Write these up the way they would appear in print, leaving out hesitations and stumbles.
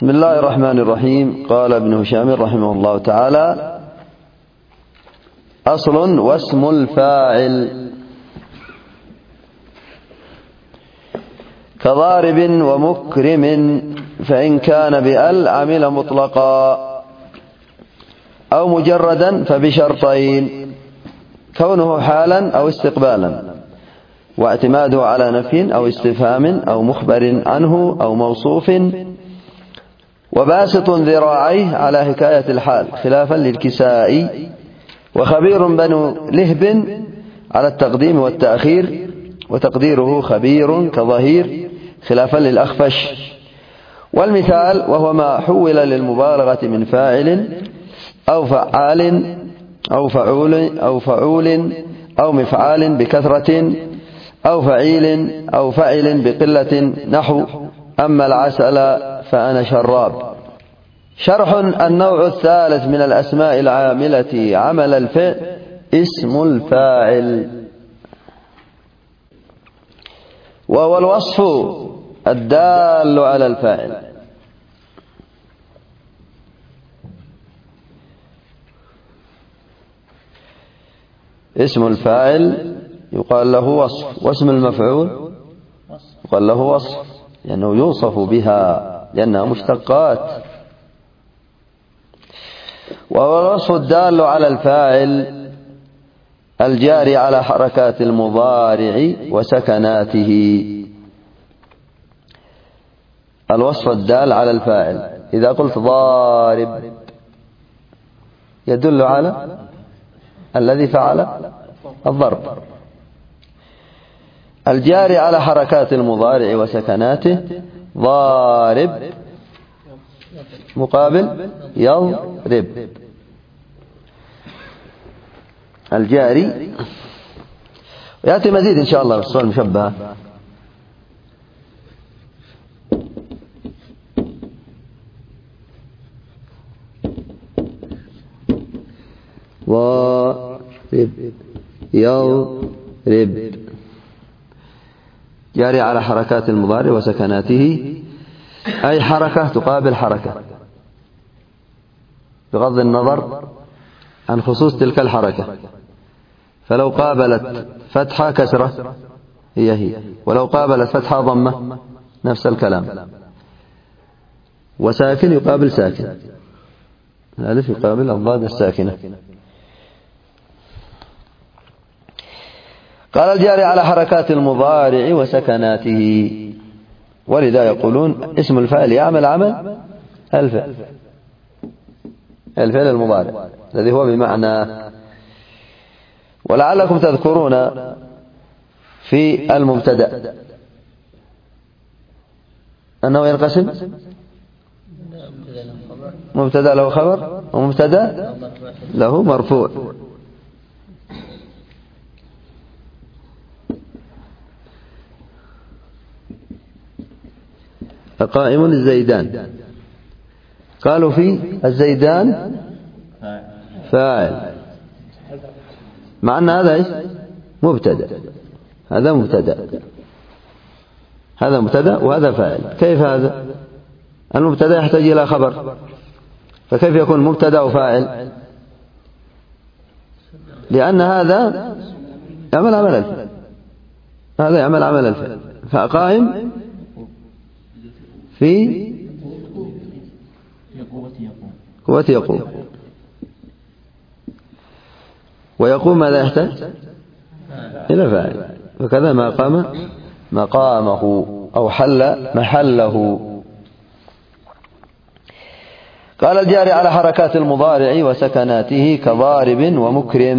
بسم الله الرحمن الرحيم. قال ابن هشام رحمه الله تعالى: أصل واسم الفاعل كضارب ومكرم، فإن كان بأل عمل مطلقا أو مجردا فبشرطين: كونه حالا أو استقبالا، واعتماده على نفي أو استفهام أو مخبر عنه أو موصوف، وباسط ذراعيه على حكاية الحال خلافا للكسائي، وخبير بنو لهب على التقديم والتأخير، وتقديره خبير كظهير خلافا للأخفش. والمثال وهو ما حول للمبالغة من فاعل أو فعال أو فعول أو مفعال بكثرة أو فعيل أو فعل بقلة، نحو: أما العسل فأنا شراب. شرح: النوع الثالث من الأسماء العاملة عمل الفعل اسم الفاعل، وهو الوصف الدال على الفاعل. اسم الفاعل يقال له وصف، واسم المفعول يقال له وصف، لأنه يوصف بها لأنها مشتقات. وهو الوصف الدال على الفاعل الجاري على حركات المضارع وسكناته. الوصف الدال على الفاعل، إذا قلت ضارب يدل على الذي فعل الضرب. الجاري على حركات المضارع وسكناته: ضارب مقابل يضرب. الجاري. يأتي مزيد إن شاء الله في الصورة المشبهة. ضارب يضرب، جاري على حركات المضارع وسكناته، أي حركة تقابل حركة بغض النظر عن خصوص تلك الحركة. فلو قابلت فتحة كسرة هي، ولو قابلت فتحة ضمة نفس الكلام. وساكن يقابل ساكن، الألف يقابل الضاد الساكنة. قال: الجاري على حركات المضارع وسكناته. ولذا يقولون اسم الفاعل يعمل عمل الفعل المضارع الذي هو بمعنى. ولعلكم تذكرون في المبتدأ أنه ينقسم: مبتدأ له خبر، ومبتدأ له مرفوع. فقائم الزيدان، قالوا في الزيدان فاعل، مع أن هذا مبتدأ، هذا مبتدأ وهذا فاعل. كيف هذا؟ المبتدأ يحتاج إلى خبر، فكيف يكون مبتدأ وفاعل؟ لأن هذا يعمل عمل الفعل، هذا يعمل عمل الفعل. فقائم في قوة يقوم، ويقوم ماذا يحتاج؟ إلى فاعل. وكذا ما قام مقامه أو حل محله. قال: الجاري على حركات المضارع وسكناته كضارب ومكرم.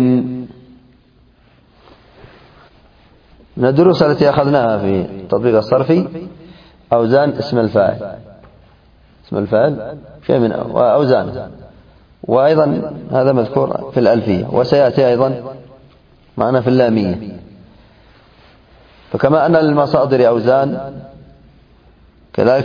من الدروس التي أخذناها في التطبيق الصرفي أوزان اسم الفاعل، اسم الفاعل شيء من أوزانه، وأيضا هذا مذكور في الألفية، وسيأتي أيضا معنا في اللامية. فكما أن للمصادر أوزان، كذلك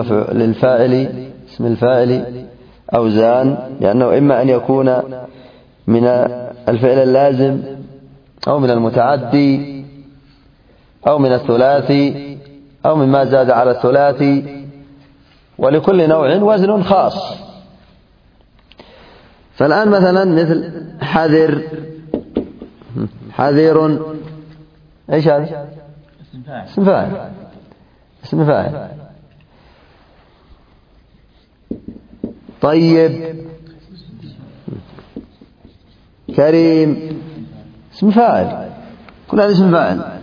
اسم الفاعل أوزان، لأنه إما أن يكون من الفعل اللازم أو من المتعدي أو من الثلاثي أو مما زاد على الثلاثي، ولكل نوع وزن خاص. فالآن مثلا مثل حذر، حذر، ايش هذا؟ اسم فاعل، اسم فاعل. طيب، كريم، اسم فاعل، كل هذا اسم فاعل.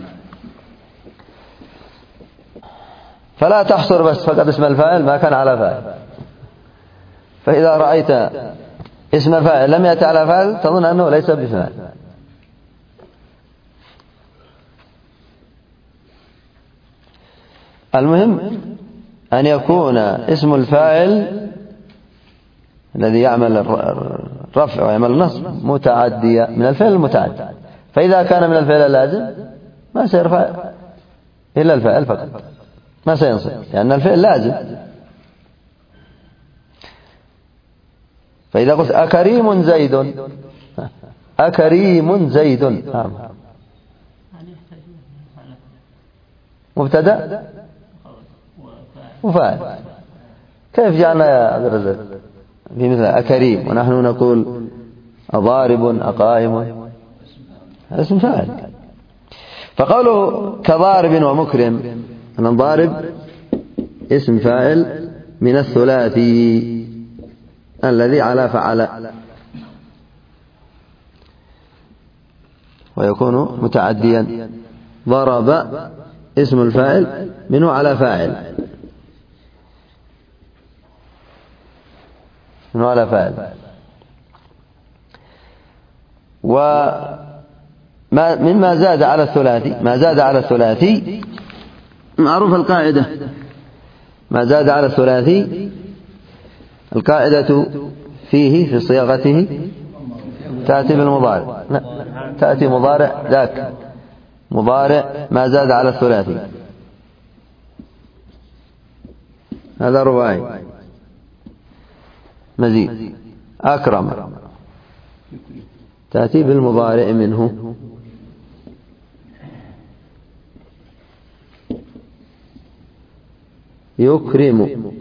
فلا تحصر بس فقط اسم الفاعل ما كان على فاعل. فإذا رأيت اسم فاعل لم يأتي على فاعل تظن أنه ليس بفاعل. المهم أن يكون اسم الفاعل الذي يعمل الرفع ويعمل النصب متعديا من الفعل المتعدي. فإذا كان من الفعل اللازم ما سيرفع إلا الفاعل فقط، ما سينصب لأن الفعل لازم. فإذا قلت أكريم زيد، أكريم زيد، مبتدأ وفاعل. كيف جعلنا يا عبد الرزاق في مثل أكريم ونحن نقول أضارب، أقائم؟ هذا اسم فاعل. فقوله كضارب ومكرم، أن الضارب اسم فاعل من الثلاثي الذي على فعل، ويكون متعديا. ضرب اسم الفاعل منه على فاعل، منه على فاعل. مما زاد على الثلاثي، ما زاد على الثلاثي معروف القاعدة، ما زاد على الثلاثي القاعدة فيه في صياغته تأتي بالمضارع، لا تأتي مضارع ذاك، مضارع ما زاد على الثلاثي، هذا رباعي مزيد. أكرم تأتي بالمضارع منه. يكرم.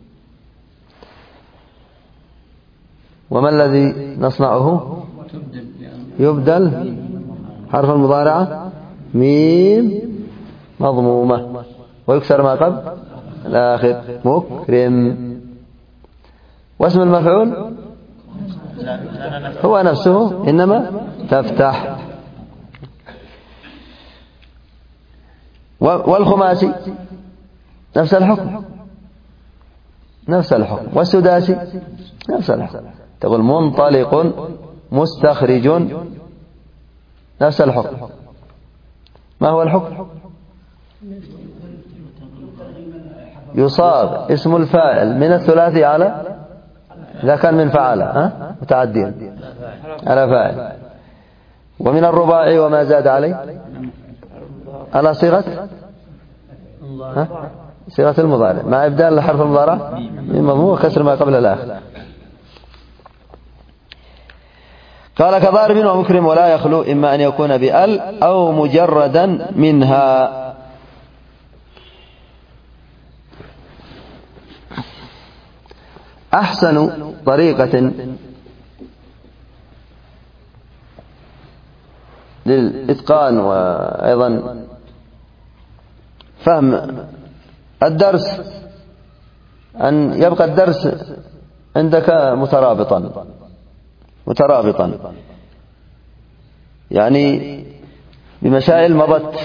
وما الذي نصنعه؟ يبدل حرف المضارعة ميم مضمومة ويكسر ما قبل الآخر، مكرم. واسم المفعول هو نفسه إنما تفتح. والخماسي نفس الحكم، نفس الحكم. والسداسي نفس الحكم، تقول منطلق مستخرج، نفس الحكم. ما هو الحكم؟ يصاب اسم الفاعل من الثلاثي على، إذا كان من فعل متعديا على فاعل، ومن الرباعي وما زاد عليه على صيغة صيغة المضارع مع إبدال حرف المضارع من مضموم وكسر ما قبل الآخر. قال كضارب ومكرم ولا يخلو إما أن يكون بأل أو مجردا منها. أحسن طريقة للإتقان وأيضا فهم الدرس أن يبقى الدرس عندك مترابطا، يعني بمسائل مضت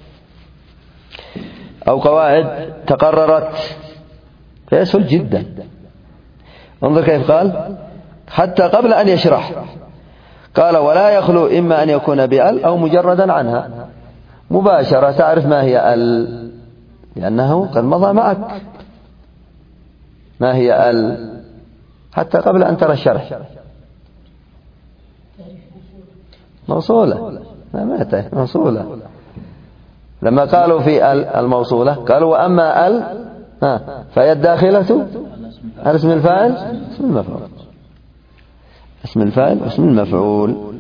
أو قواعد تقررت، فيسهل جدا. انظر كيف قال حتى قبل أن يشرح، قال ولا يخلو إما أن يكون بأل أو مجردا عنها، مباشرة تعرف ما هي أل لأنه قد مضى معك ما هي أل حتى قبل أن ترى الشرح. موصولة، ما موصولة. لما قالوا في الموصولة قالوا وأما ال فهي الداخلة على اسم الفاعل اسم المفعول، اسم الفاعل واسم المفعول.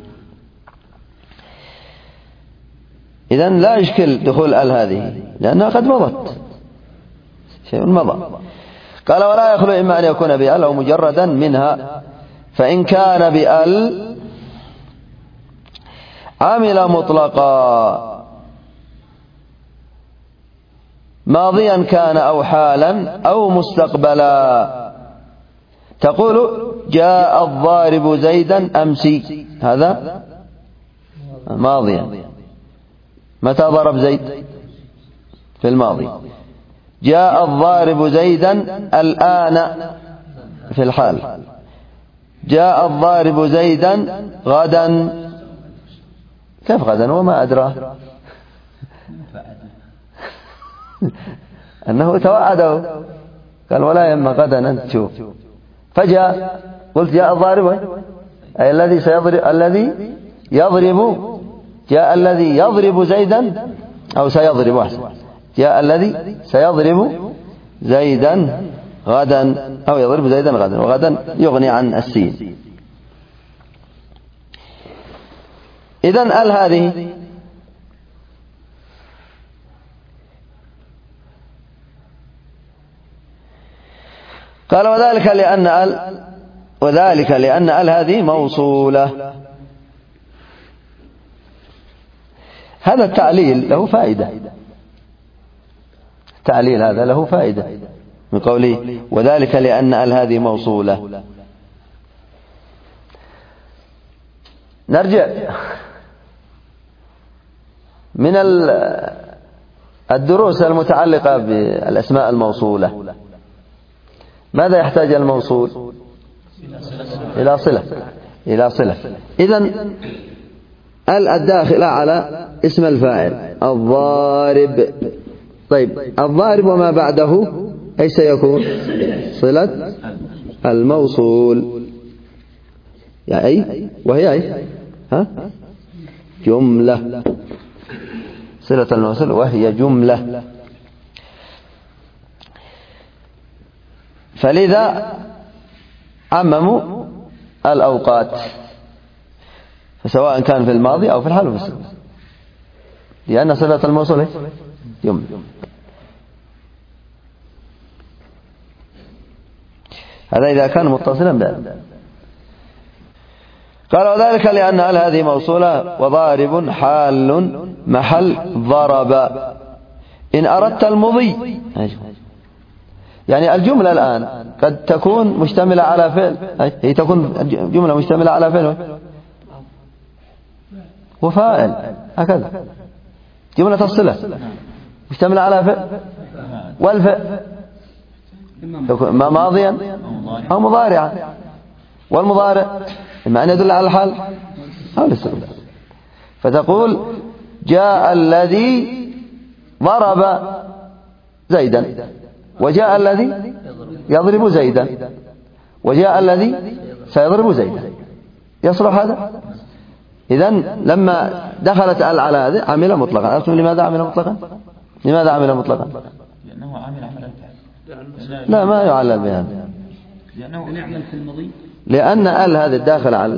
إذن لا يشكل دخول ال هذه لأنها قد مضت، شيء مضى. قال ولا يخلو إما أن يكون بأل أو مجردا منها، فإن كان بأل عمل مطلقا ماضيا كان أو حالا أو مستقبلا. تقول جاء الضارب زيدا أمسي، هذا ماضيا. متى ضرب زيد؟ في الماضي. جاء الضارب زيدا الآن، في الحال. جاء الضارب زيدا غدا. كيف غدا وما أدراه أنه توعده، قال ولا يما غدا أنت تشوف. فجاء قلت جاء الضارب، أي الذي سيضرب، الذي يضرب. جاء الذي يضرب زيدا أو سيضرب أحسن. جاء الذي سيضرب زيدا غدا أو يضرب زيدا غدا، وغدا يغني عن السين. إذن ال هذه قال وذلك لأن ال هذه موصولة. هذا التعليل له فائدة، التعليل هذا له فائدة من قوله وذلك لأن ال هذه موصولة. نرجع من الدروس المتعلقة بالأسماء الموصولة. ماذا يحتاج الموصول؟ إلى صلة. إذن الداخلة على اسم الفاعل الضارب. طيب الضارب وما بعده أي سيكون؟ صلة الموصول، يعني وهي أي جملة. صلة الموصول وهي جملة. فلذا عمموا الأوقات، فسواء كان في الماضي أو في الحال وفي السابق، لأن صلة الموصول جملة. هذا إذا كان متصلا بأل. قال وذلك لأن ال هذه موصولة وضارب حال محل ضرب. إن أردت المضي، يعني الجملة الآن قد تكون مشتملة على فعل، هي تكون جملة مشتملة على فعل وفاعل، هكذا جملة الصلة مشتملة على فعل، والفعل ما ماضيا أو مضارعا، والمضارع إما أن يدل على الحال أو الاستقبال. فتقول جاء الذي ضرب زيدا، وجاء الذي يضرب زيدا، وجاء الذي سيضرب زيدا. يصلح هذا؟ إذن لما دخلت على هذا عمل مطلقا. عرفتم لماذا عمل مطلقا؟ لماذا عمل مطلقا؟ لأنه عمل الفعل. لا، ما يعلل بهذا، لأنه يعمل في الماضي. لأن ال هذه الداخل على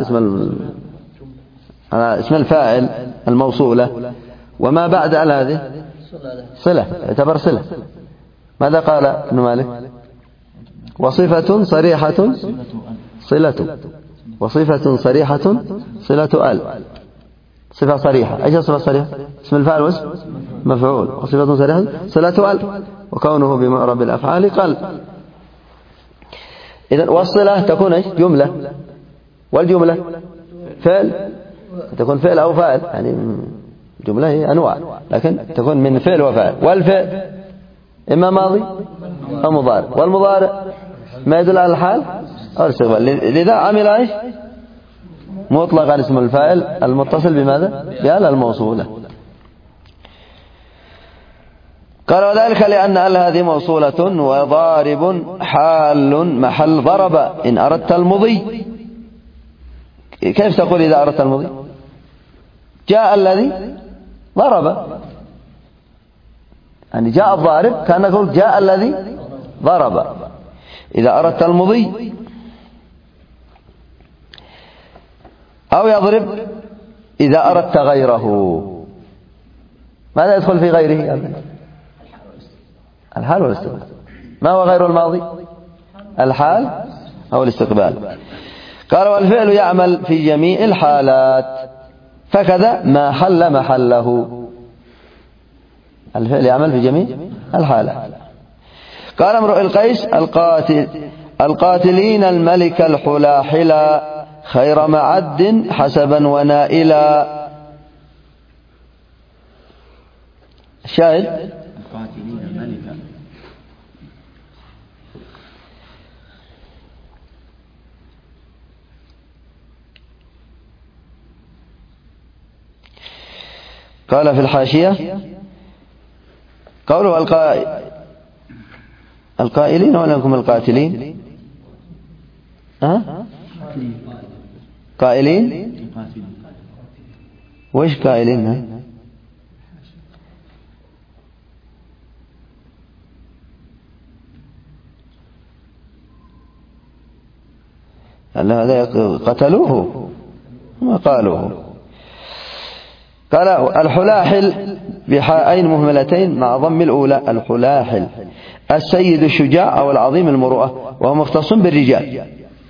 اسم الفاعل الموصولة، وما بعد ال هذه صلة، يعتبر صلة. ماذا قال ابن مالك؟ وصفة صريحة صلة، وصفة صريحة صلة ال. صفة صريحة، أيش صفة صريحة؟ اسم الفاعل واسم مفعول، وصفة صريحة صلة ال، وكونه بمعرب الأفعال قل. إذن والصلة تكون ايش؟ جملة، والجملة فعل، تكون فعل أو فاعل، يعني الجملة هي أنواع، لكن تكون من فعل وفاعل. والفعل إما ماضي أو مضارع، والمضارع ما يدل على الحال أو الاستقبال. لذا عمل ايش؟ مطلقا اسم الفاعل المتصل بماذا؟ بال الموصولة. قال وذلك لأن ال هذه موصولة وضارب حال محل ضرب. إن أردت المضي، كيف تقول إذا أردت المضي؟ جاء الذي ضرب، يعني جاء الضارب كان نقول جاء الذي ضرب. إذا أردت المضي أو يضرب إذا أردت غيره. ماذا يدخل في غيره؟ الحال والاستقبال. ما هو غير الماضي؟ الحال أو الاستقبال. قال والفعل يعمل في جميع الحالات، فكذا ما حل محله. الفعل يعمل في جميع الحالات. قال امرؤ القيس القاتلين الملك الحلاحلا خير معد حسبا ونائلا. الشاهد القاتلين الملك قال في الحاشية قوله القائلين ولا لكم القاتلين؟ قائلين وش قائلين؟ هذا قتلوه ما قالوه. قال الحلاحل بحائين مهملتين مع ضم الأولى. الحلاحل السيد الشجاع أو العظيم المروءة، وهو مختص بالرجال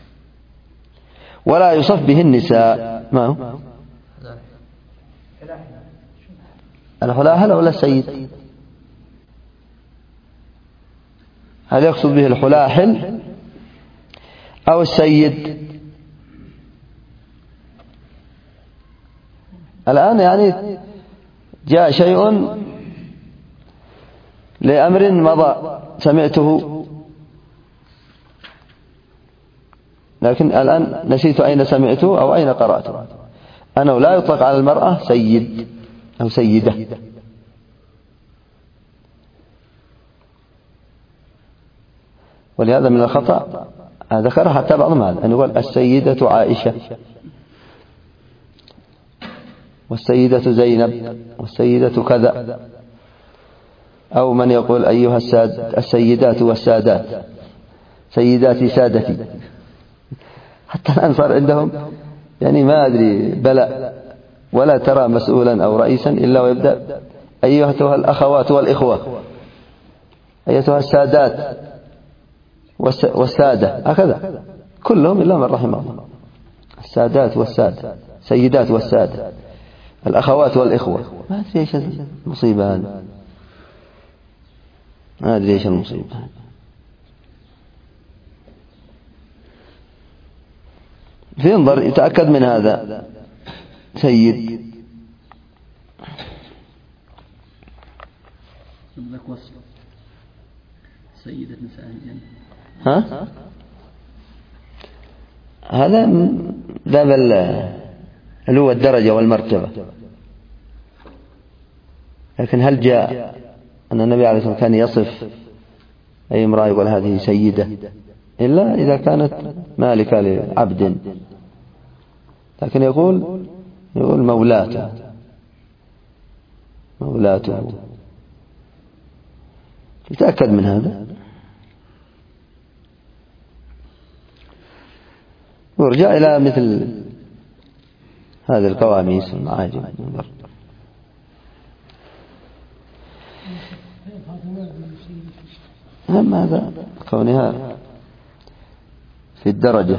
ولا يصف به النساء. ما هو الحلاحل ولا السيد؟ هل يقصد به الحلاحل أو السيد؟ الآن يعني جاء شيء لأمر مضى سمعته، لكن الآن نسيت أين سمعته أو أين قرأته. أنه لا يطلق على المرأة سيد أو سيدة. ولهذا من الخطأ ذكر حتى بعضهم هذا أن يقول السيدة عائشة والسيدة زينب والسيدة كذا، أو من يقول أيها السيدات والسادات، سيداتي سادتي. حتى الآن صار عندهم يعني ما أدري بلاء، ولا ترى مسؤولا أو رئيسا إلا ويبدأ أيها الأخوات والإخوة، أيتها السادات والسادة، هكذا كلهم إلا من رحم الله. السادات والسادة، سيدات والسادة، الأخوات والإخوة. ما أدري إيش المصيبة هذه، ما أدري إيش المصيبة. فينظر يتأكد من هذا سيد. سيدة نساء الجنة. ها؟ هذا باب اللي هو الدرجة والمرتبة. لكن هل جاء أن النبي عليه الصلاة والسلام كان يصف أي امرأة يقول هذه سيدة إلا إذا كانت مالكة لعبد، لكن يقول مولاته. يتأكد من هذا ورجع إلى مثل هذه القواميس والمعاجم. أما هذا كونها في الدرجة.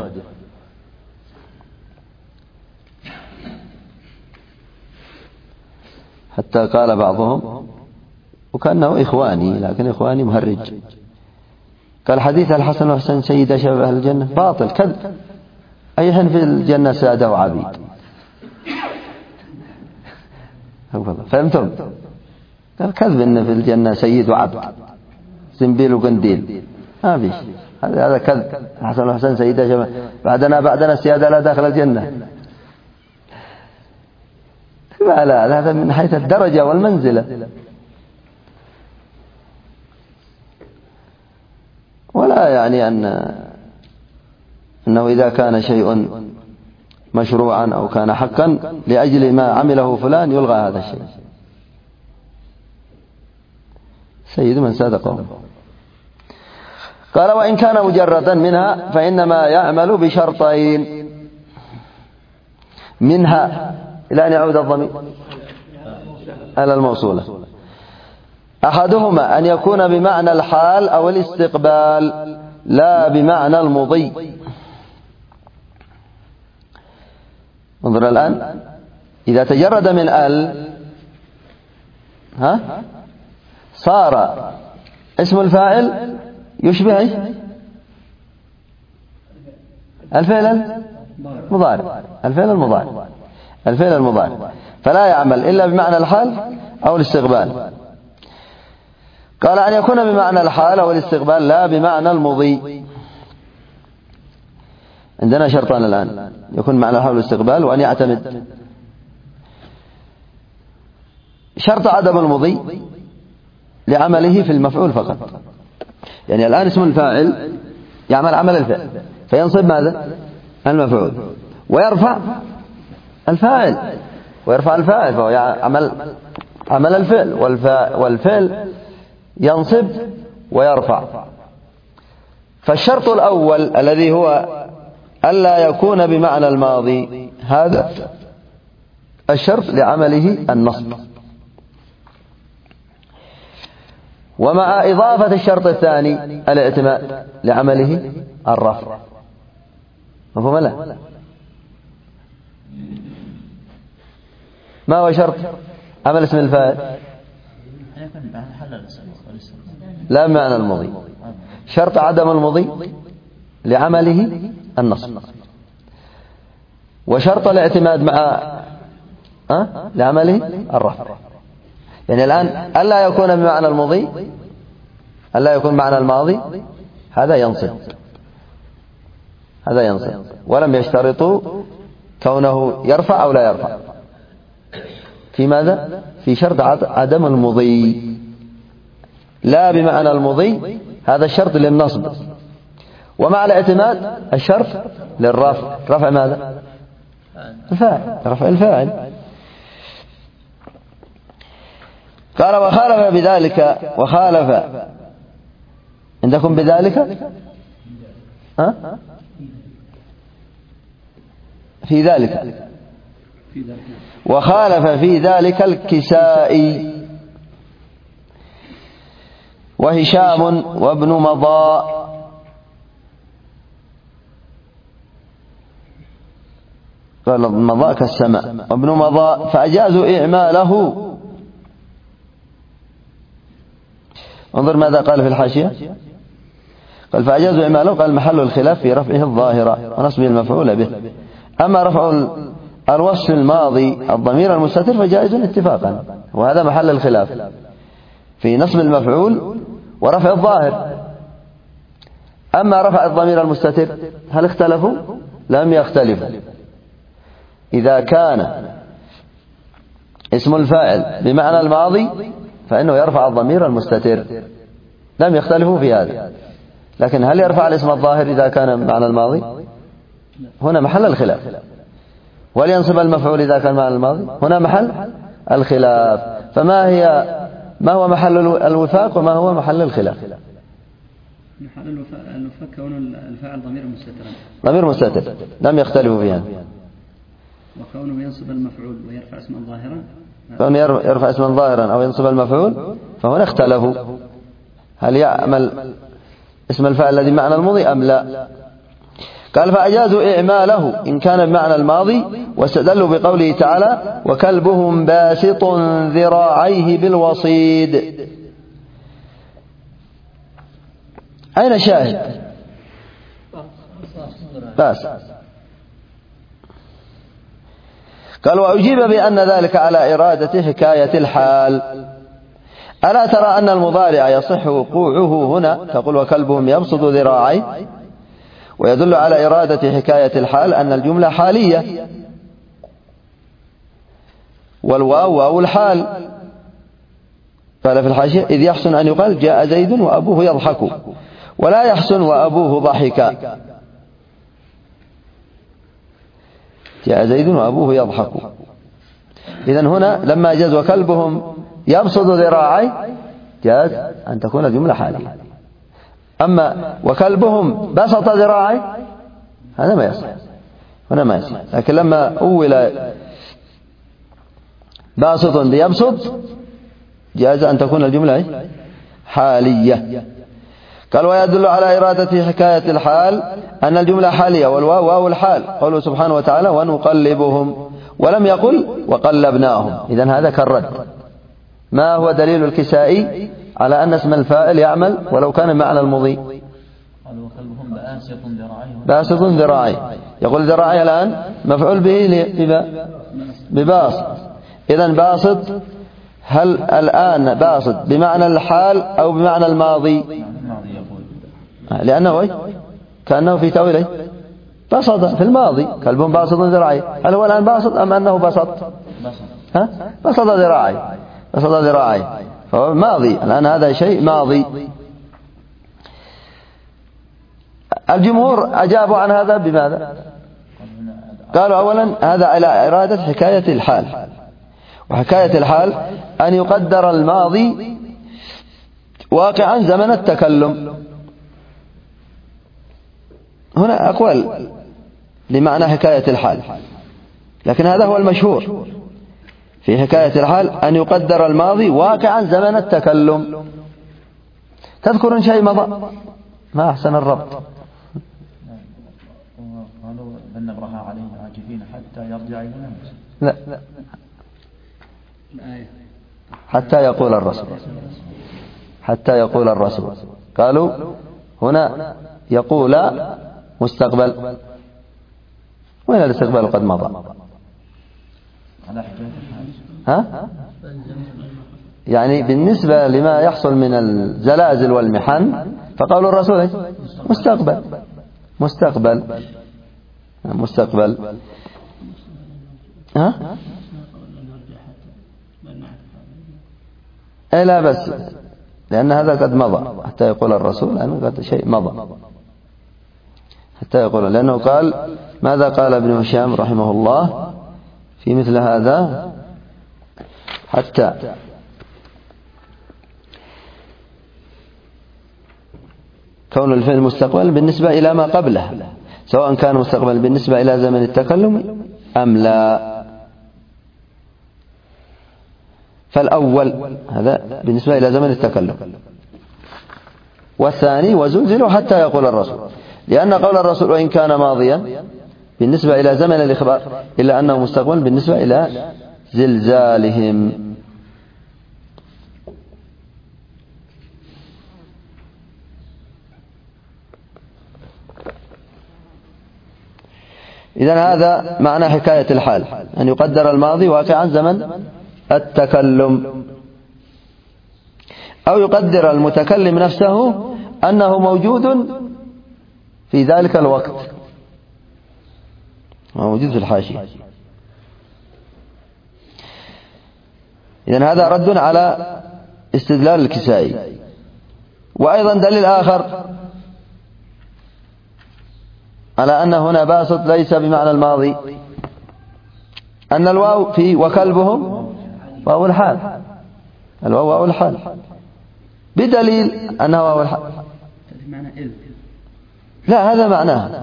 حتى قال بعضهم وكأنه إخواني، لكن إخواني مهرج، قال حديث الحسن والحسين سيد شباب أهل الجنة باطل كذب. أي حين في الجنة سادة وعبيد. فهمتم؟ قال كذب إن في الجنة سيد وعبد، زنبيل وقنديل، ما فيش. هذا كذب. الحسن والحسين سيد شباب، بعدنا السيادة لا داخل الجنة. لا، هذا من حيث الدرجة والمنزلة. ولا يعني أنه إذا كان شيء مشروعا أو كان حقا لأجل ما عمله فلان يلغى هذا الشيء. سيد من ساد قومه. قال وإن كان مجردا منها فإنما يعمل بشرطين منها، إلى أن يعود الضمير على الموصولة. أحدهما أن يكون بمعنى الحال أو الاستقبال، لا بمعنى المضي. انظر الآن، إذا تجرد من صار اسم الفاعل يشبه الفعل المضارع. الفعل المضارع فلا يعمل إلا بمعنى الحال أو الاستقبال. قال أن يكون بمعنى الحال أو الاستقبال لا بمعنى المضي. عندنا شرطان الآن، يكون معنى الحال والاستقبال، وأن يعتمد. شرط عدم المضي لعمله في المفعول فقط. يعني الآن اسم الفاعل يعمل عمل الفعل فينصب ماذا؟ المفعول، ويرفع الفاعل فهو عمل الفعل، والفعل ينصب ويرفع. فالشرط الأول الذي هو ألا يكون بمعنى الماضي، هذا الشرط لعمله النصب. ومع إضافة الشرط الثاني الاعتماد لعمله الرفع. مفهوم لا؟ ما هو شرط عمل اسم الفاعل؟ لا بمعنى المضي. شرط عدم المضي لعمله النصب، وشرط الاعتماد مع لعمله الرفع. يعني الآن ألا يكون بمعنى المضي، ألا يكون معنى الماضي، هذا ينصب ولم يشترطوا كونه يرفع أو لا يرفع. في ماذا؟ في شرط عدم المضي. لا بمعنى المضي هذا الشرط للنصب، ومع الاعتماد الشرط للرفع. رفع ماذا؟ الفاعل، رفع الفاعل. قال وخالف بذلك، وخالف عندكم بذلك في ذلك، وخالف في ذلك الكسائي وهشام وابن مضاء. قال مضاء كالسماء، وابن مضاء فأجازوا إعماله. انظر ماذا قال في الحاشية، قال فأجازوا إعماله، قال محل الخلاف في رفعه الظاهرة ونصبه المفعول به. أما رفع الوصف الماضي الضمير المستتر فجائز اتفاقا، وهذا محل الخلاف في نصب المفعول ورفع الظاهر. أما رفع الضمير المستتر هل اختلفوا؟ لم يختلفوا. إذا كان اسم الفاعل بمعنى الماضي فإنه يرفع الضمير المستتر، لم يختلفوا في هذا. لكن هل يرفع الاسم الظاهر إذا كان بمعنى الماضي؟ هنا محل الخلاف. ولينصب المفعول إذا كان معنى الماضي؟ هنا محل الخلاف. ما هو محل الوفاق وما هو محل الخلاف؟ محل الوفاق كون الفاعل ضمير مستتر، لم يختلفوا فيها. وكونه ينصب المفعول ويرفع اسما ظاهرا، كونه يرفع اسما ظاهرا أو ينصب المفعول، فهنا اختلفوا هل يعمل اسم الفاعل الذي معنى الماضي أم لا. قال فأجازوا إعماله إن كان بمعنى الماضي، واستدلوا بقوله تعالى وكلبهم باسط ذراعيه بالوصيد. أين الشاهد؟ بس قال وأجيب بأن ذلك على إرادة حكاية الحال. ألا ترى أن المضارع يصح وقوعه هنا، تقول وكلبهم يبسط ذراعيه، ويدل على إرادة حكاية الحال أن الجملة حالية، والواو واو الحال. قال في الحاشية إذ يحسن أن يقال جاء زيد وأبوه يضحك، ولا يحسن وأبوه ضحك. جاء زيد وأبوه يضحك. إذن هنا لما جاز وكلبهم يبسط ذراعي جاز أن تكون الجملة حالية. أما وكلبهم بسط ذراعي هذا ما يصح، هنا ما يصح. لكن لما أول باسط بيبسط جاز أن تكون الجملة حالية. قال ويدل على إرادة حكاية الحال أن الجملة حالية والواو واو الحال، قوله سبحانه وتعالى ونقلبهم، ولم يقل وقلبناهم. إذن هذا كالرد. ما هو دليل الكسائي على أن اسم الفاعل يعمل ولو كان معنى المضي؟ قالوا وقلبهم باسط ذراعي. يقول ذراعي الآن مفعول به بباسط. إذن باسط هل الآن باسط بمعنى الحال أو بمعنى الماضي؟ لأنه كأنه في تأويله بسط في الماضي، كلبهم باسط ذراعي. هل هو الآن باسط أم أنه بسط؟ بسط ذراعي فهو ماضي الآن، هذا شيء ماضي. الجمهور أجابوا عن هذا بماذا؟ قالوا أولا هذا على إرادة حكاية الحال، وحكاية الحال أن يقدر الماضي واقعا زمن التكلم. هنا أقوال لمعنى حكاية الحال، لكن هذا هو المشهور في حكاية الحال أن يقدر الماضي واقعا زمن التكلم. تذكرون شيء مضى؟ ما أحسن الربط. قالوا لن نبرح عليه عاكفين حتى يرجع إلينا. لا حتى يقول الرسول. قالوا هنا يقول مستقبل، وين الاستقبال قد مضى؟ يعني بالنسبة لما يحصل من الزلازل والمحن فقالوا الرسول مستقبل. لا بس لأن هذا قد مضى حتى يقول الرسول، لأنه قد شيء مضى حتى يقول، لأنه قال ماذا قال ابن هشام رحمه الله في مثل هذا؟ حتى كون الفعل مستقبل بالنسبة إلى ما قبله، سواء كان مستقبل بالنسبة إلى زمن التكلم أم لا. فالأول هذا بالنسبة إلى زمن التكلم، والثاني وزلزلوا حتى يقول الرسول، لأن قول الرسول وإن كان ماضيا بالنسبة إلى زمن الإخبار إلا أنه مستقبل بالنسبة إلى زلزالهم. إذن هذا معنى حكاية الحال، أن يقدر الماضي واقعا زمن التكلم، أو يقدر المتكلم نفسه أنه موجود في ذلك الوقت، موجود في الحاشية. إذن هذا رد على استدلال الكسائي. وأيضا دليل آخر على أن هنا باسط ليس بمعنى الماضي، أن الواو في وكلبهم واو الحال، الواو واو الحال، بدليل أنه واو الحال. لا هذا معناه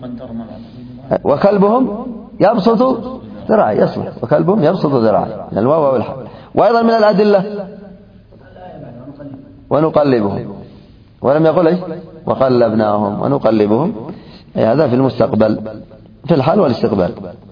وكلبهم يبسط ذراعي، يصلح وكلبهم يبسط ذراعي، الواو واو الحال. وأيضا من الأدلة ونقلبهم، ولم يقل وقلبناهم ونقلبهم، هذا في المستقبل في الحال والاستقبال.